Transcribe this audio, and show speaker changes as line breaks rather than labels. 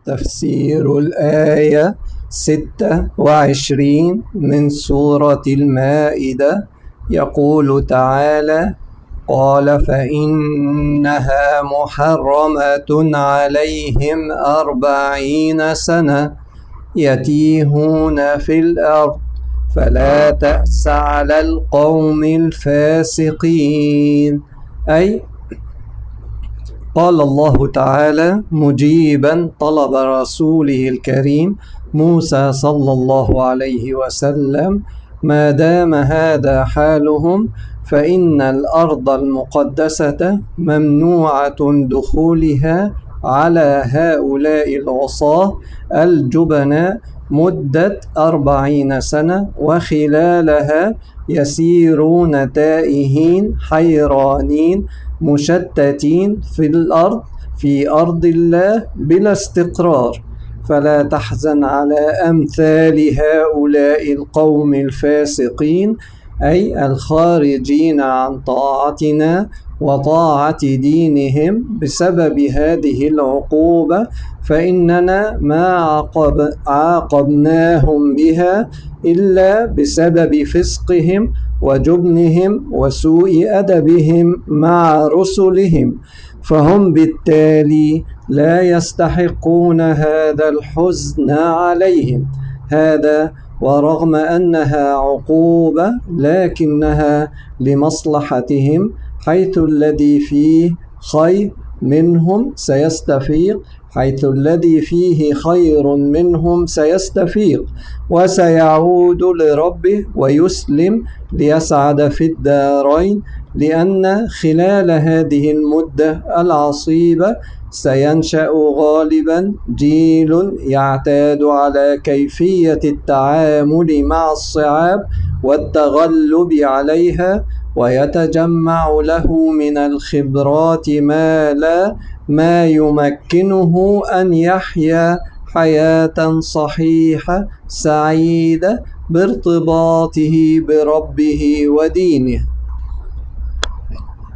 تفسير الآية 26 من سورة المائدة. يقول تعالى: قال فإنها محرمة عليهم 40 سنة يتيهون في الأرض فلا تأس على القوم الفاسقين. أي قال الله تعالى مجيبا طلب رسوله الكريم موسى صلى الله عليه وسلم: ما دام هذا حالهم فإن الأرض المقدسة ممنوعة دخولها على هؤلاء العصاة الجبناء مدة 40 سنة، وخلالها يسيرون تائهين حيرانين مشتتين في أرض الله بلا استقرار. فلا تحزن على أمثال هؤلاء القوم الفاسقين، أي الخارجين عن طاعتنا وطاعة دينهم بسبب هذه العقوبة، فإننا ما عاقبناهم بها إلا بسبب فسقهم وجبنهم وسوء أدبهم مع رسلهم، فهم بالتالي لا يستحقون هذا الحزن عليهم. هذا ورغم أنها عقوبة لكنها لمصلحتهم، حيث الذي فيه خير منهم سيستفيق، حيث الذي فيه خير منهم سيستفيق وسيعود لربه ويسلم ليسعد في الدارين، لأن خلال هذه المدة العصيبة سينشأ غالبا جيل يعتاد على كيفية التعامل مع الصعاب والتغلب عليها، ويتجمع له من الخبرات ما يمكنه أن يحيا حياة صحيحة سعيدة بارتباطه بربه ودينه.